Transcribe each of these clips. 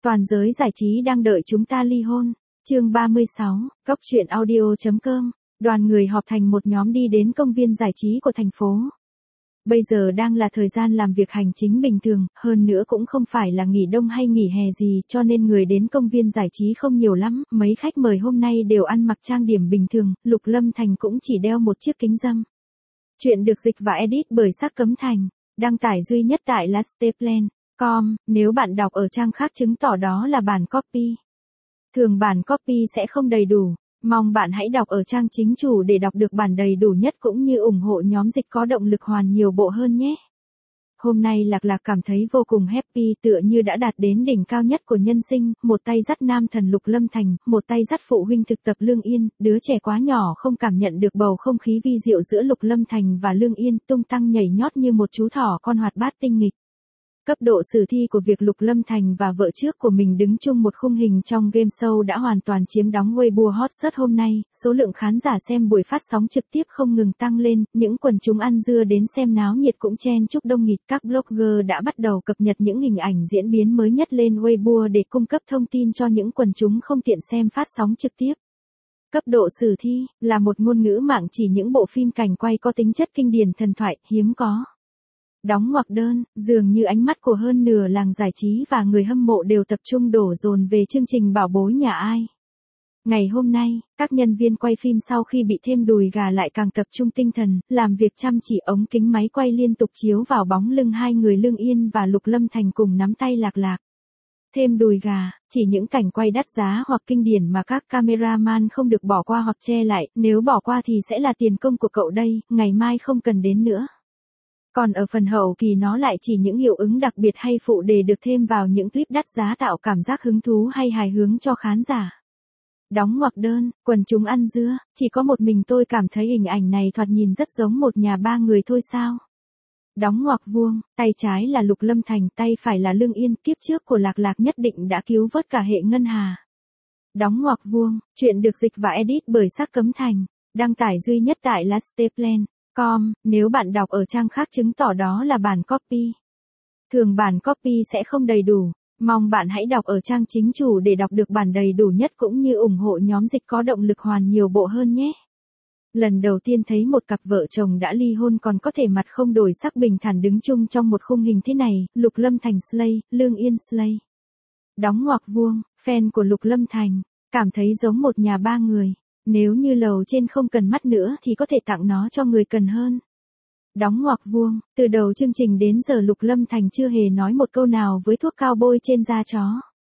Toàn giới giải trí đang đợi chúng ta ly hôn. Chương 36, Cốc truyện audio.com. Đoàn người họp thành một nhóm đi đến công viên giải trí của thành phố. Bây giờ đang là thời gian làm việc hành chính bình thường, hơn nữa cũng không phải là nghỉ đông hay nghỉ hè gì, cho nên người đến công viên giải trí không nhiều lắm. Mấy khách mời hôm nay đều ăn mặc trang điểm bình thường, Lục Lâm Thành cũng chỉ đeo một chiếc kính râm. Chuyện được dịch và edit bởi Sắc Cấm Thành, đăng tải duy nhất tại lasteplan.com. Nếu bạn đọc ở trang khác chứng tỏ đó là bản copy. Thường bản copy sẽ không đầy đủ. Mong bạn hãy đọc ở trang chính chủ để đọc được bản đầy đủ nhất cũng như ủng hộ nhóm dịch có động lực hoàn nhiều bộ hơn nhé. Hôm nay Lạc Lạc cảm thấy vô cùng happy, tựa như đã đạt đến đỉnh cao nhất của nhân sinh, một tay dắt nam thần Lục Lâm Thành, một tay dắt phụ huynh thực tập Lương Yên, đứa trẻ quá nhỏ không cảm nhận được bầu không khí vi diệu giữa Lục Lâm Thành và Lương Yên, tung tăng nhảy nhót như một chú thỏ con hoạt bát tinh nghịch. Cấp độ sử thi của việc Lục Lâm Thành và vợ trước của mình đứng chung một khung hình trong game show đã hoàn toàn chiếm đóng Weibo hot search hôm nay, số lượng khán giả xem buổi phát sóng trực tiếp không ngừng tăng lên, những quần chúng ăn dưa đến xem náo nhiệt cũng chen chúc đông nghịt, các blogger đã bắt đầu cập nhật những hình ảnh diễn biến mới nhất lên Weibo để cung cấp thông tin cho những quần chúng không tiện xem phát sóng trực tiếp. Cấp độ sử thi là một ngôn ngữ mạng chỉ những bộ phim cảnh quay có tính chất kinh điển thần thoại, hiếm có. Đóng ngoặc đơn, dường như ánh mắt của hơn nửa làng giải trí và người hâm mộ đều tập trung đổ dồn về chương trình Bảo Bối Nhà Ai. Ngày hôm nay, các nhân viên quay phim sau khi bị thêm đùi gà lại càng tập trung tinh thần, làm việc chăm chỉ, ống kính máy quay liên tục chiếu vào bóng lưng hai người Lương Yên và Lục Lâm Thành cùng nắm tay Lạc Lạc. Thêm đùi gà, chỉ những cảnh quay đắt giá hoặc kinh điển mà các cameraman không được bỏ qua hoặc che lại, nếu bỏ qua thì sẽ là tiền công của cậu đây, ngày mai không cần đến nữa. Còn ở phần hậu kỳ nó lại chỉ những hiệu ứng đặc biệt hay phụ đề được thêm vào những clip đắt giá tạo cảm giác hứng thú hay hài hước cho khán giả. Đóng ngoặc đơn, quần chúng ăn dưa, chỉ có một mình tôi cảm thấy hình ảnh này thoạt nhìn rất giống một nhà ba người thôi sao. Đóng ngoặc vuông, tay trái là Lục Lâm Thành, tay phải là Lương Yên, kiếp trước của Lạc Lạc nhất định đã cứu vớt cả hệ ngân hà. Đóng ngoặc vuông, chuyện được dịch và edit bởi Sắc Cấm Thành, đăng tải duy nhất tại lasteplan.com. Nếu bạn đọc ở trang khác chứng tỏ đó là bản copy. Thường bản copy sẽ không đầy đủ. Mong bạn hãy đọc ở trang chính chủ để đọc được bản đầy đủ nhất cũng như ủng hộ nhóm dịch có động lực hoàn nhiều bộ hơn nhé. Lần đầu tiên thấy một cặp vợ chồng đã ly hôn còn có thể mặt không đổi sắc bình thản đứng chung trong một khung hình thế này, Lục Lâm Thành slay, Lương Yên slay. Đóng ngoặc vuông, fan của Lục Lâm Thành, cảm thấy giống một nhà ba người. Nếu như lầu trên không cần mắt nữa thì có thể tặng nó cho người cần hơn. Đóng ngoặc vuông, từ đầu chương trình đến giờ Lục Lâm Thành chưa hề nói một câu nào với thuốc cao bôi trên da chó.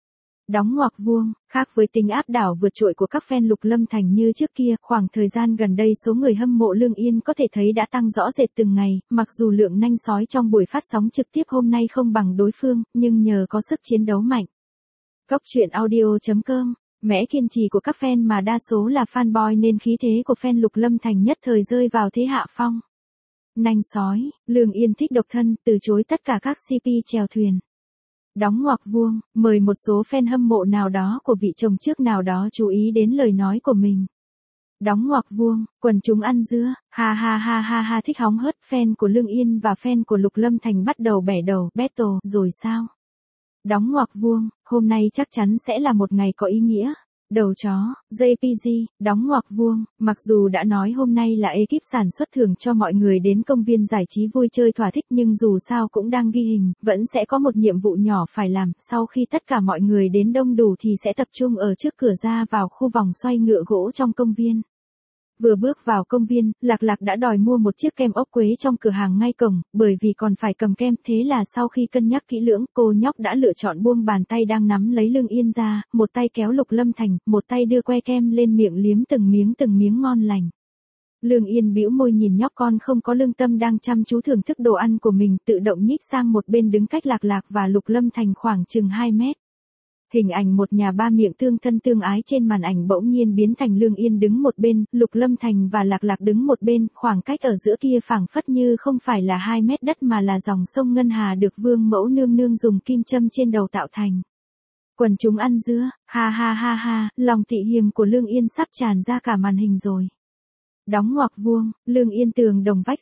Đóng ngoặc vuông, khác với tính áp đảo vượt trội của các fan Lục Lâm Thành như trước kia, khoảng thời gian gần đây số người hâm mộ Lương Yên có thể thấy đã tăng rõ rệt từng ngày, mặc dù lượng nanh sói trong buổi phát sóng trực tiếp hôm nay không bằng đối phương, nhưng nhờ có sức chiến đấu mạnh. Cốc truyện audio.com. Mẽ kiên trì của các fan mà đa số là fanboy nên khí thế của fan Lục Lâm Thành nhất thời rơi vào thế hạ phong. Nanh sói, Lương Yên thích độc thân, từ chối tất cả các CP chèo thuyền. Đóng ngoặc vuông, mời một số fan hâm mộ nào đó của vị chồng trước nào đó chú ý đến lời nói của mình. Đóng ngoặc vuông, quần chúng ăn dưa, ha ha ha ha ha thích hóng hớt, fan của Lương Yên và fan của Lục Lâm Thành bắt đầu bẻ đầu, battle, rồi sao? Đóng ngoặc vuông, hôm nay chắc chắn sẽ là một ngày có ý nghĩa. Đầu chó, JPG, đóng ngoặc vuông, mặc dù đã nói hôm nay là ekip sản xuất thưởng cho mọi người đến công viên giải trí vui chơi thỏa thích nhưng dù sao cũng đang ghi hình, vẫn sẽ có một nhiệm vụ nhỏ phải làm, sau khi tất cả mọi người đến đông đủ thì sẽ tập trung ở trước cửa ra vào khu vòng xoay ngựa gỗ trong công viên. Vừa bước vào công viên, Lạc Lạc đã đòi mua một chiếc kem ốc quế trong cửa hàng ngay cổng, bởi vì còn phải cầm kem, thế là sau khi cân nhắc kỹ lưỡng, cô nhóc đã lựa chọn buông bàn tay đang nắm lấy Lương Yên ra, một tay kéo Lục Lâm Thành, một tay đưa que kem lên miệng liếm từng miếng ngon lành. Lương Yên bĩu môi nhìn nhóc con không có lương tâm đang chăm chú thưởng thức đồ ăn của mình, tự động nhích sang một bên đứng cách Lạc Lạc và Lục Lâm Thành khoảng chừng 2 mét. Hình ảnh một nhà ba miệng tương thân tương ái trên màn ảnh bỗng nhiên biến thành Lương Yên đứng một bên, Lục Lâm Thành và Lạc Lạc đứng một bên, khoảng cách ở giữa kia phảng phất như không phải là 2 mét đất mà là dòng sông ngân hà được vương mẫu nương nương dùng kim châm trên đầu tạo thành. Quần chúng ăn dưa, ha ha ha ha, lòng tị hiềm của Lương Yên sắp tràn ra cả màn hình rồi. Đóng ngoặc vuông, Lương Yên tường đồng vách sắt,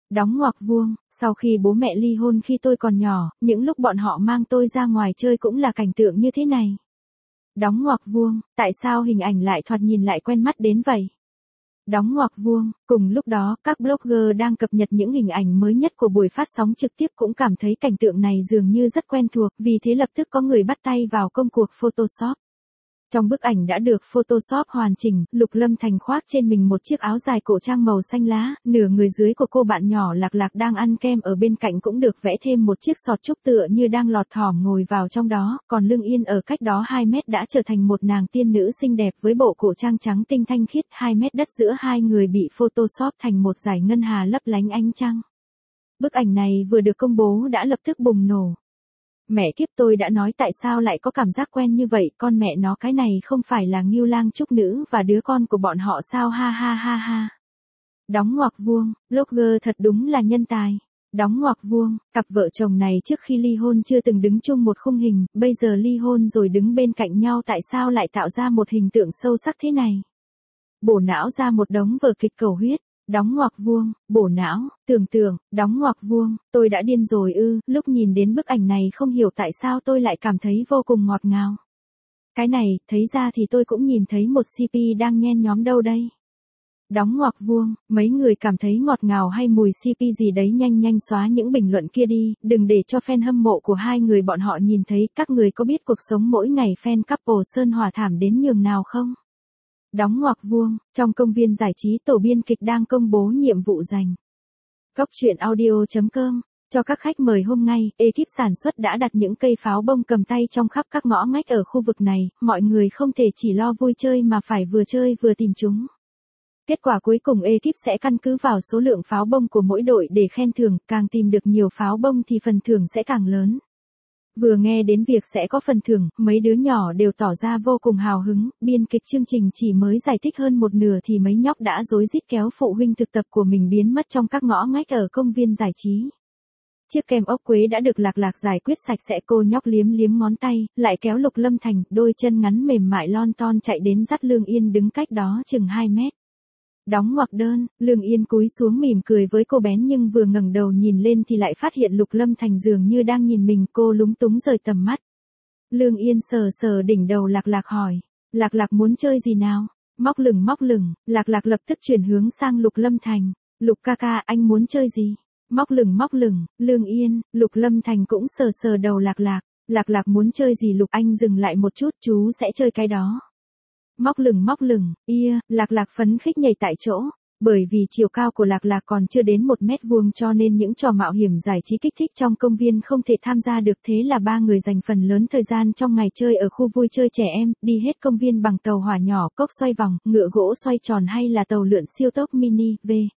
Đóng ngoặc vuông, sau khi bố mẹ ly hôn khi tôi còn nhỏ, những lúc bọn họ mang tôi ra ngoài chơi cũng là cảnh tượng như thế này. Đóng ngoặc vuông, tại sao hình ảnh lại thoạt nhìn lại quen mắt đến vậy? Đóng ngoặc vuông, cùng lúc đó, các blogger đang cập nhật những hình ảnh mới nhất của buổi phát sóng trực tiếp cũng cảm thấy cảnh tượng này dường như rất quen thuộc, vì thế lập tức có người bắt tay vào công cuộc Photoshop. Trong bức ảnh đã được Photoshop hoàn chỉnh, Lục Lâm Thành khoác trên mình một chiếc áo dài cổ trang màu xanh lá, nửa người dưới của cô bạn nhỏ Lạc Lạc đang ăn kem ở bên cạnh cũng được vẽ thêm một chiếc sọt trúc tựa như đang lọt thỏm ngồi vào trong đó, còn Lương Yên ở cách đó 2 mét đã trở thành một nàng tiên nữ xinh đẹp với bộ cổ trang trắng tinh thanh khiết, 2 mét đất giữa hai người bị Photoshop thành một dải ngân hà lấp lánh ánh trăng. Bức ảnh này vừa được công bố đã lập tức bùng nổ. Mẹ kiếp, tôi đã nói tại sao lại có cảm giác quen như vậy, con mẹ nó, cái này không phải là Ngưu Lang Trúc Nữ và đứa con của bọn họ sao, ha ha ha ha. Đóng ngoặc vuông, blogger thật đúng là nhân tài. Đóng ngoặc vuông, cặp vợ chồng này trước khi ly hôn chưa từng đứng chung một khung hình, bây giờ ly hôn rồi đứng bên cạnh nhau tại sao lại tạo ra một hình tượng sâu sắc thế này. Bổ não ra một đống vở kịch cầu huyết. Đóng ngoặc vuông, bổ não, tưởng tượng, đóng ngoặc vuông, tôi đã điên rồi ư, lúc nhìn đến bức ảnh này không hiểu tại sao tôi lại cảm thấy vô cùng ngọt ngào. Cái này, thấy ra thì tôi cũng nhìn thấy một CP đang nhen nhóm đâu đây. Đóng ngoặc vuông, mấy người cảm thấy ngọt ngào hay mùi CP gì đấy nhanh nhanh xóa những bình luận kia đi, đừng để cho fan hâm mộ của hai người bọn họ nhìn thấy. Các người có biết cuộc sống mỗi ngày fan couple Sơn Hòa thảm đến nhường nào không? Đóng ngoặc vuông, trong công viên giải trí tổ biên kịch đang công bố nhiệm vụ dành. Góc truyện audio.com, cho các khách mời hôm nay, ekip sản xuất đã đặt những cây pháo bông cầm tay trong khắp các ngõ ngách ở khu vực này, mọi người không thể chỉ lo vui chơi mà phải vừa chơi vừa tìm chúng. Kết quả cuối cùng ekip sẽ căn cứ vào số lượng pháo bông của mỗi đội để khen thưởng, càng tìm được nhiều pháo bông thì phần thưởng sẽ càng lớn. Vừa nghe đến việc sẽ có phần thưởng, mấy đứa nhỏ đều tỏ ra vô cùng hào hứng, biên kịch chương trình chỉ mới giải thích hơn một nửa thì mấy nhóc đã rối rít kéo phụ huynh thực tập của mình biến mất trong các ngõ ngách ở công viên giải trí. Chiếc kem ốc quế đã được Lạc Lạc giải quyết sạch sẽ, cô nhóc liếm liếm ngón tay, lại kéo Lục Lâm Thành, đôi chân ngắn mềm mại lon ton chạy đến dắt Lương Yên đứng cách đó chừng 2 mét. Đóng ngoặc đơn, Lương Yên cúi xuống mỉm cười với cô bé nhưng vừa ngẩng đầu nhìn lên thì lại phát hiện Lục Lâm Thành dường như đang nhìn mình, cô lúng túng rời tầm mắt. Lương Yên sờ sờ đỉnh đầu Lạc Lạc hỏi, Lạc Lạc muốn chơi gì nào? Móc lửng, Lạc Lạc lập tức chuyển hướng sang Lục Lâm Thành, Lục ca ca, anh muốn chơi gì? Móc lửng, Lương Yên, Lục Lâm Thành cũng sờ sờ đầu Lạc Lạc, Lạc Lạc muốn chơi gì Lục, anh dừng lại một chút, chú sẽ chơi cái đó. Móc lửng, Lạc Lạc phấn khích nhảy tại chỗ, bởi vì chiều cao của Lạc Lạc còn chưa đến 1 mét vuông cho nên những trò mạo hiểm giải trí kích thích trong công viên không thể tham gia được, thế là ba người dành phần lớn thời gian trong ngày chơi ở khu vui chơi trẻ em, đi hết công viên bằng tàu hỏa nhỏ, cốc xoay vòng, ngựa gỗ xoay tròn hay là tàu lượn siêu tốc mini,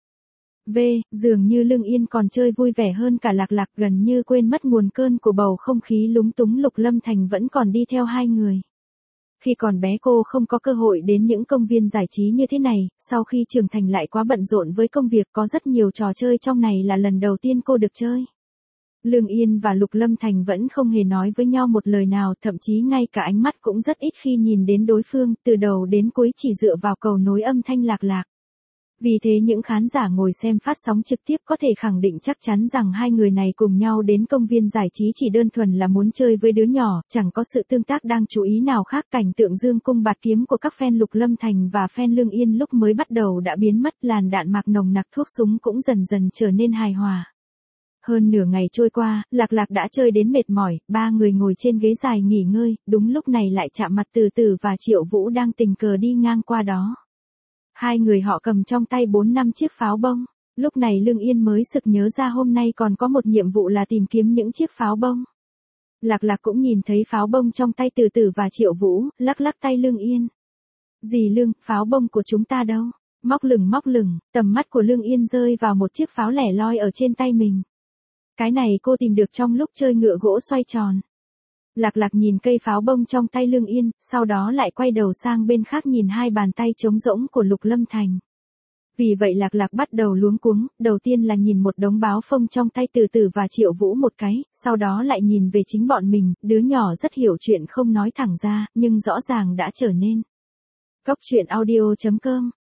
dường như Lương Yên còn chơi vui vẻ hơn cả Lạc Lạc, gần như quên mất nguồn cơn của bầu không khí lúng túng. Lục Lâm Thành vẫn còn đi theo hai người. Khi còn bé cô không có cơ hội đến những công viên giải trí như thế này, sau khi trưởng thành lại quá bận rộn với công việc, có rất nhiều trò chơi trong này là lần đầu tiên cô được chơi. Lương Yên và Lục Lâm Thành vẫn không hề nói với nhau một lời nào, thậm chí ngay cả ánh mắt cũng rất ít khi nhìn đến đối phương, từ đầu đến cuối chỉ dựa vào cầu nối âm thanh Lạc Lạc. Vì thế những khán giả ngồi xem phát sóng trực tiếp có thể khẳng định chắc chắn rằng hai người này cùng nhau đến công viên giải trí chỉ đơn thuần là muốn chơi với đứa nhỏ, chẳng có sự tương tác đáng chú ý nào khác. Cảnh tượng dương cung bạt kiếm của các fan Lục Lâm Thành và fan Lương Yên lúc mới bắt đầu đã biến mất, làn đạn mạc nồng nặc thuốc súng cũng dần dần trở nên hài hòa. Hơn nửa ngày trôi qua, Lạc Lạc đã chơi đến mệt mỏi, ba người ngồi trên ghế dài nghỉ ngơi, đúng lúc này lại chạm mặt Từ Từ và Triệu Vũ đang tình cờ đi ngang qua đó. Hai người họ cầm trong tay 4-5 chiếc pháo bông. Lúc này Lương Yên mới sực nhớ ra hôm nay còn có một nhiệm vụ là tìm kiếm những chiếc pháo bông. Lạc Lạc cũng nhìn thấy pháo bông trong tay Từ Từ và Triệu Vũ, lắc lắc tay Lương Yên. Dì Lương, pháo bông của chúng ta đâu? Móc lửng, tầm mắt của Lương Yên rơi vào một chiếc pháo lẻ loi ở trên tay mình. Cái này cô tìm được trong lúc chơi ngựa gỗ xoay tròn. Lạc Lạc nhìn cây pháo bông trong tay Lương Yên, sau đó lại quay đầu sang bên khác nhìn hai bàn tay trống rỗng của Lục Lâm Thành. Vì vậy Lạc Lạc bắt đầu luống cuống, đầu tiên là nhìn một đống báo phông trong tay Từ Từ và Triệu Vũ một cái, sau đó lại nhìn về chính bọn mình, đứa nhỏ rất hiểu chuyện không nói thẳng ra, nhưng rõ ràng đã trở nên. Góc truyện audio.com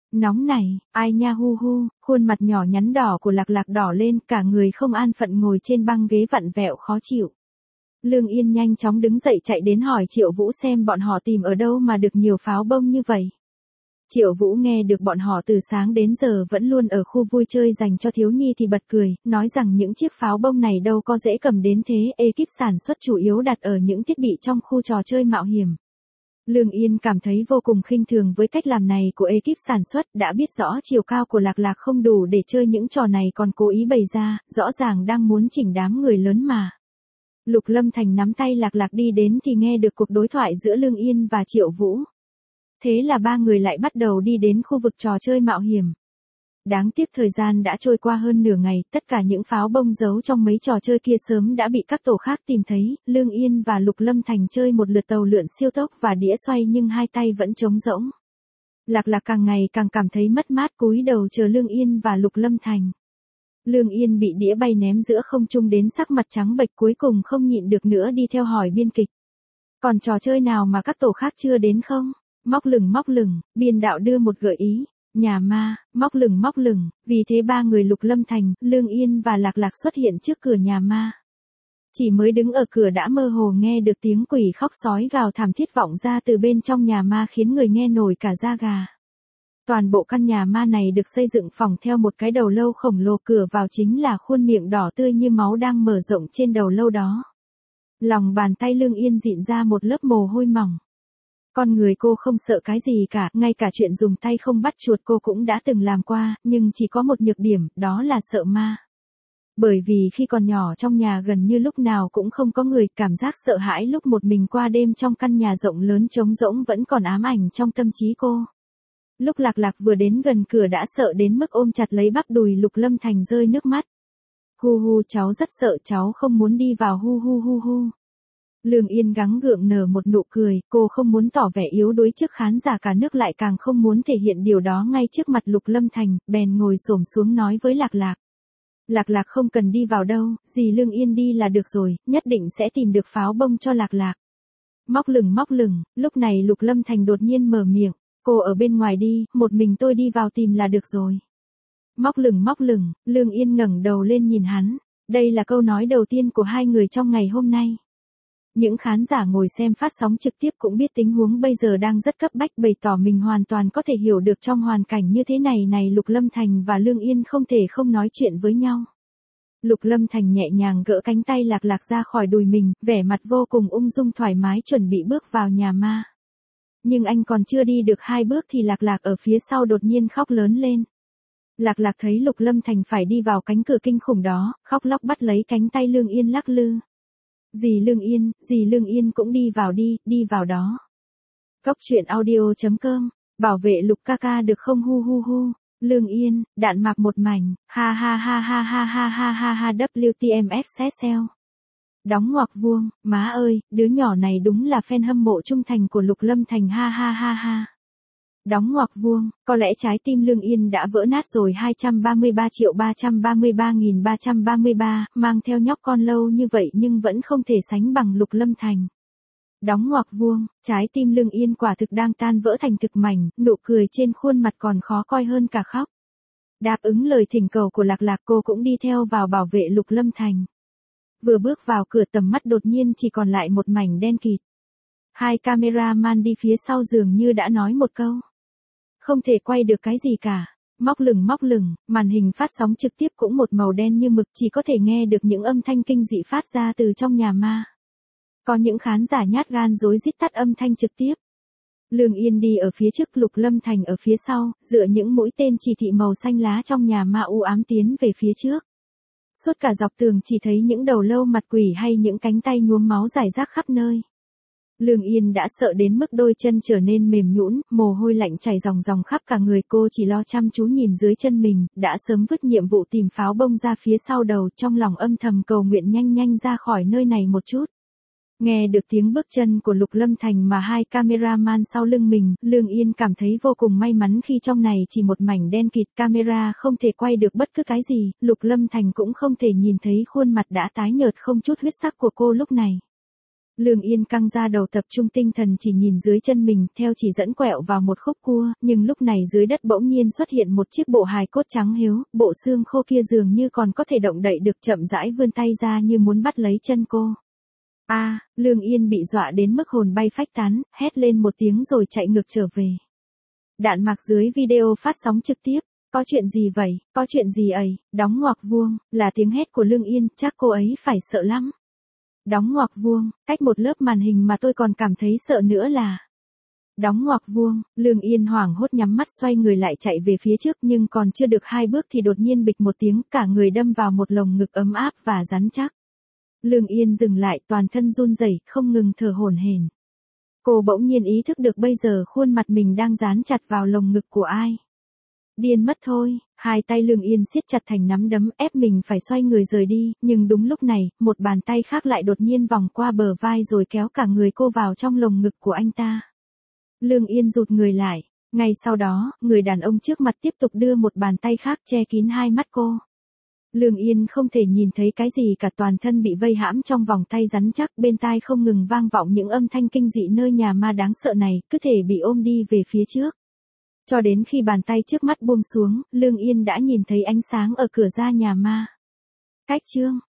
Nóng này, ai nha hu hu, khuôn mặt nhỏ nhắn đỏ của Lạc Lạc đỏ lên, cả người không an phận ngồi trên băng ghế vặn vẹo khó chịu. Lương Yên nhanh chóng đứng dậy chạy đến hỏi Triệu Vũ xem bọn họ tìm ở đâu mà được nhiều pháo bông như vậy. Triệu Vũ nghe được bọn họ từ sáng đến giờ vẫn luôn ở khu vui chơi dành cho thiếu nhi thì bật cười, nói rằng những chiếc pháo bông này đâu có dễ cầm đến thế, ekip sản xuất chủ yếu đặt ở những thiết bị trong khu trò chơi mạo hiểm. Lương Yên cảm thấy vô cùng khinh thường với cách làm này của ekip sản xuất, đã biết rõ chiều cao của Lạc Lạc không đủ để chơi những trò này còn cố ý bày ra, rõ ràng đang muốn chỉnh đám người lớn mà. Lục Lâm Thành nắm tay Lạc Lạc đi đến thì nghe được cuộc đối thoại giữa Lương Yên và Triệu Vũ. Thế là ba người lại bắt đầu đi đến khu vực trò chơi mạo hiểm. Đáng tiếc thời gian đã trôi qua hơn nửa ngày, tất cả những pháo bông giấu trong mấy trò chơi kia sớm đã bị các tổ khác tìm thấy, Lương Yên và Lục Lâm Thành chơi một lượt tàu lượn siêu tốc và đĩa xoay nhưng hai tay vẫn trống rỗng. Lạc Lạc càng ngày càng cảm thấy mất mát cúi đầu chờ Lương Yên và Lục Lâm Thành. Lương Yên bị đĩa bay ném giữa không trung đến sắc mặt trắng bệch cuối cùng không nhịn được nữa đi theo hỏi biên kịch. Còn trò chơi nào mà các tổ khác chưa đến không? Móc lửng, biên đạo đưa một gợi ý. Nhà ma, móc lửng, vì thế ba người Lục Lâm Thành, Lương Yên và Lạc Lạc xuất hiện trước cửa nhà ma. Chỉ mới đứng ở cửa đã mơ hồ nghe được tiếng quỷ khóc sói gào thảm thiết vọng ra từ bên trong nhà ma khiến người nghe nổi cả da gà. Toàn bộ căn nhà ma này được xây dựng phỏng theo một cái đầu lâu khổng lồ, cửa vào chính là khuôn miệng đỏ tươi như máu đang mở rộng trên đầu lâu đó. Lòng bàn tay Lương Yên dịn ra một lớp mồ hôi mỏng. Con người cô không sợ cái gì cả, ngay cả chuyện dùng tay không bắt chuột cô cũng đã từng làm qua, nhưng chỉ có một nhược điểm, đó là sợ ma. Bởi vì khi còn nhỏ trong nhà gần như lúc nào cũng không có người, cảm giác sợ hãi lúc một mình qua đêm trong căn nhà rộng lớn trống rỗng vẫn còn ám ảnh trong tâm trí cô. Lúc Lạc Lạc vừa đến gần cửa đã sợ đến mức ôm chặt lấy bắp đùi Lục Lâm Thành rơi nước mắt. Hu hu, cháu rất sợ, cháu không muốn đi vào, hu hu hu hu. Lương Yên gắng gượng nở một nụ cười, cô không muốn tỏ vẻ yếu đuối trước khán giả cả nước, lại càng không muốn thể hiện điều đó ngay trước mặt Lục Lâm Thành, bèn ngồi xổm xuống nói với Lạc Lạc. Lạc Lạc không cần đi vào đâu, dì Lương Yên đi là được rồi, nhất định sẽ tìm được pháo bông cho Lạc Lạc. Móc lửng, lúc này Lục Lâm Thành đột nhiên mở miệng, cô ở bên ngoài đi, một mình tôi đi vào tìm là được rồi. Móc lửng, Lương Yên ngẩng đầu lên nhìn hắn, đây là câu nói đầu tiên của hai người trong ngày hôm nay. Những khán giả ngồi xem phát sóng trực tiếp cũng biết tình huống bây giờ đang rất cấp bách, bày tỏ mình hoàn toàn có thể hiểu được trong hoàn cảnh như thế này Lục Lâm Thành và Lương Yên không thể không nói chuyện với nhau. Lục Lâm Thành nhẹ nhàng gỡ cánh tay Lạc Lạc ra khỏi đùi mình, vẻ mặt vô cùng ung dung thoải mái chuẩn bị bước vào nhà ma. Nhưng anh còn chưa đi được 2 bước thì Lạc Lạc ở phía sau đột nhiên khóc lớn lên. Lạc Lạc thấy Lục Lâm Thành phải đi vào cánh cửa kinh khủng đó, khóc lóc bắt lấy cánh tay Lương Yên lắc lư. Dì Lương Yên cũng đi vào đi vào đó. Góc truyện audio.com, bảo vệ Lục ca ca được không, hu hu hu. Lương Yên, đạn mạc một mảnh, ha ha ha ha ha ha ha ha ha WTMF SSL. Đóng ngoặc vuông, má ơi, đứa nhỏ này đúng là fan hâm mộ trung thành của Lục Lâm Thành, ha ha ha ha. Đóng ngoặc vuông, có lẽ trái tim Lương Yên đã vỡ nát rồi. 233.333.333, mang theo nhóc con lâu như vậy nhưng vẫn không thể sánh bằng Lục Lâm Thành. Đóng ngoặc vuông, trái tim Lương Yên quả thực đang tan vỡ thành thực mảnh, nụ cười trên khuôn mặt còn khó coi hơn cả khóc. Đáp ứng lời thỉnh cầu của Lạc Lạc, cô cũng đi theo vào bảo vệ Lục Lâm Thành. Vừa bước vào cửa tầm mắt đột nhiên chỉ còn lại một mảnh đen kịt. Hai cameraman đi phía sau dường như đã nói một câu. Không thể quay được cái gì cả. Móc lửng, màn hình phát sóng trực tiếp cũng một màu đen như mực, chỉ có thể nghe được những âm thanh kinh dị phát ra từ trong nhà ma. Có những khán giả nhát gan rối rít tắt âm thanh trực tiếp. Lương Yên đi ở phía trước, Lục Lâm Thành ở phía sau, dựa những mũi tên chỉ thị màu xanh lá trong nhà ma u ám tiến về phía trước. Suốt cả dọc tường chỉ thấy những đầu lâu mặt quỷ hay những cánh tay nhuốm máu rải rác khắp nơi. Lương Yên đã sợ đến mức đôi chân trở nên mềm nhũn, mồ hôi lạnh chảy ròng ròng khắp cả người, cô chỉ lo chăm chú nhìn dưới chân mình, đã sớm vứt nhiệm vụ tìm pháo bông ra phía sau đầu, trong lòng âm thầm cầu nguyện nhanh ra khỏi nơi này một chút. Nghe được tiếng bước chân của Lục Lâm Thành mà hai cameraman sau lưng mình, Lương Yên cảm thấy vô cùng may mắn khi trong này chỉ một mảnh đen kịt, camera không thể quay được bất cứ cái gì, Lục Lâm Thành cũng không thể nhìn thấy khuôn mặt đã tái nhợt không chút huyết sắc của cô lúc này. Lương Yên căng ra đầu tập trung tinh thần chỉ nhìn dưới chân mình, theo chỉ dẫn quẹo vào một khúc cua, nhưng lúc này dưới đất bỗng nhiên xuất hiện một chiếc bộ hài cốt trắng hiếu, bộ xương khô kia dường như còn có thể động đậy được, chậm rãi vươn tay ra như muốn bắt lấy chân cô. Lương Yên bị dọa đến mức hồn bay phách tán, hét lên một tiếng rồi chạy ngược trở về. Đạn mạc dưới video phát sóng trực tiếp. Có chuyện gì vậy, có chuyện gì ấy, đóng ngoặc vuông, là tiếng hét của Lương Yên, chắc cô ấy phải sợ lắm. Đóng ngoặc vuông, cách một lớp màn hình mà tôi còn cảm thấy sợ nữa là. Đóng ngoặc vuông, Lương Yên hoảng hốt nhắm mắt xoay người lại chạy về phía trước, nhưng còn chưa được 2 bước thì đột nhiên bịch một tiếng, cả người đâm vào một lồng ngực ấm áp và rắn chắc. Lương Yên dừng lại, toàn thân run rẩy, không ngừng thở hổn hển. Cô bỗng nhiên ý thức được bây giờ khuôn mặt mình đang dán chặt vào lồng ngực của ai. Điên mất thôi, hai tay Lương Yên siết chặt thành nắm đấm, ép mình phải xoay người rời đi, nhưng đúng lúc này, một bàn tay khác lại đột nhiên vòng qua bờ vai rồi kéo cả người cô vào trong lồng ngực của anh ta. Lương Yên rụt người lại, ngay sau đó, người đàn ông trước mặt tiếp tục đưa một bàn tay khác che kín hai mắt cô. Lương Yên không thể nhìn thấy cái gì cả, toàn thân bị vây hãm trong vòng tay rắn chắc, bên tai không ngừng vang vọng những âm thanh kinh dị nơi nhà ma đáng sợ này, cứ thể bị ôm đi về phía trước. Cho đến khi bàn tay trước mắt buông xuống, Lương Yên đã nhìn thấy ánh sáng ở cửa ra nhà ma. Cách chương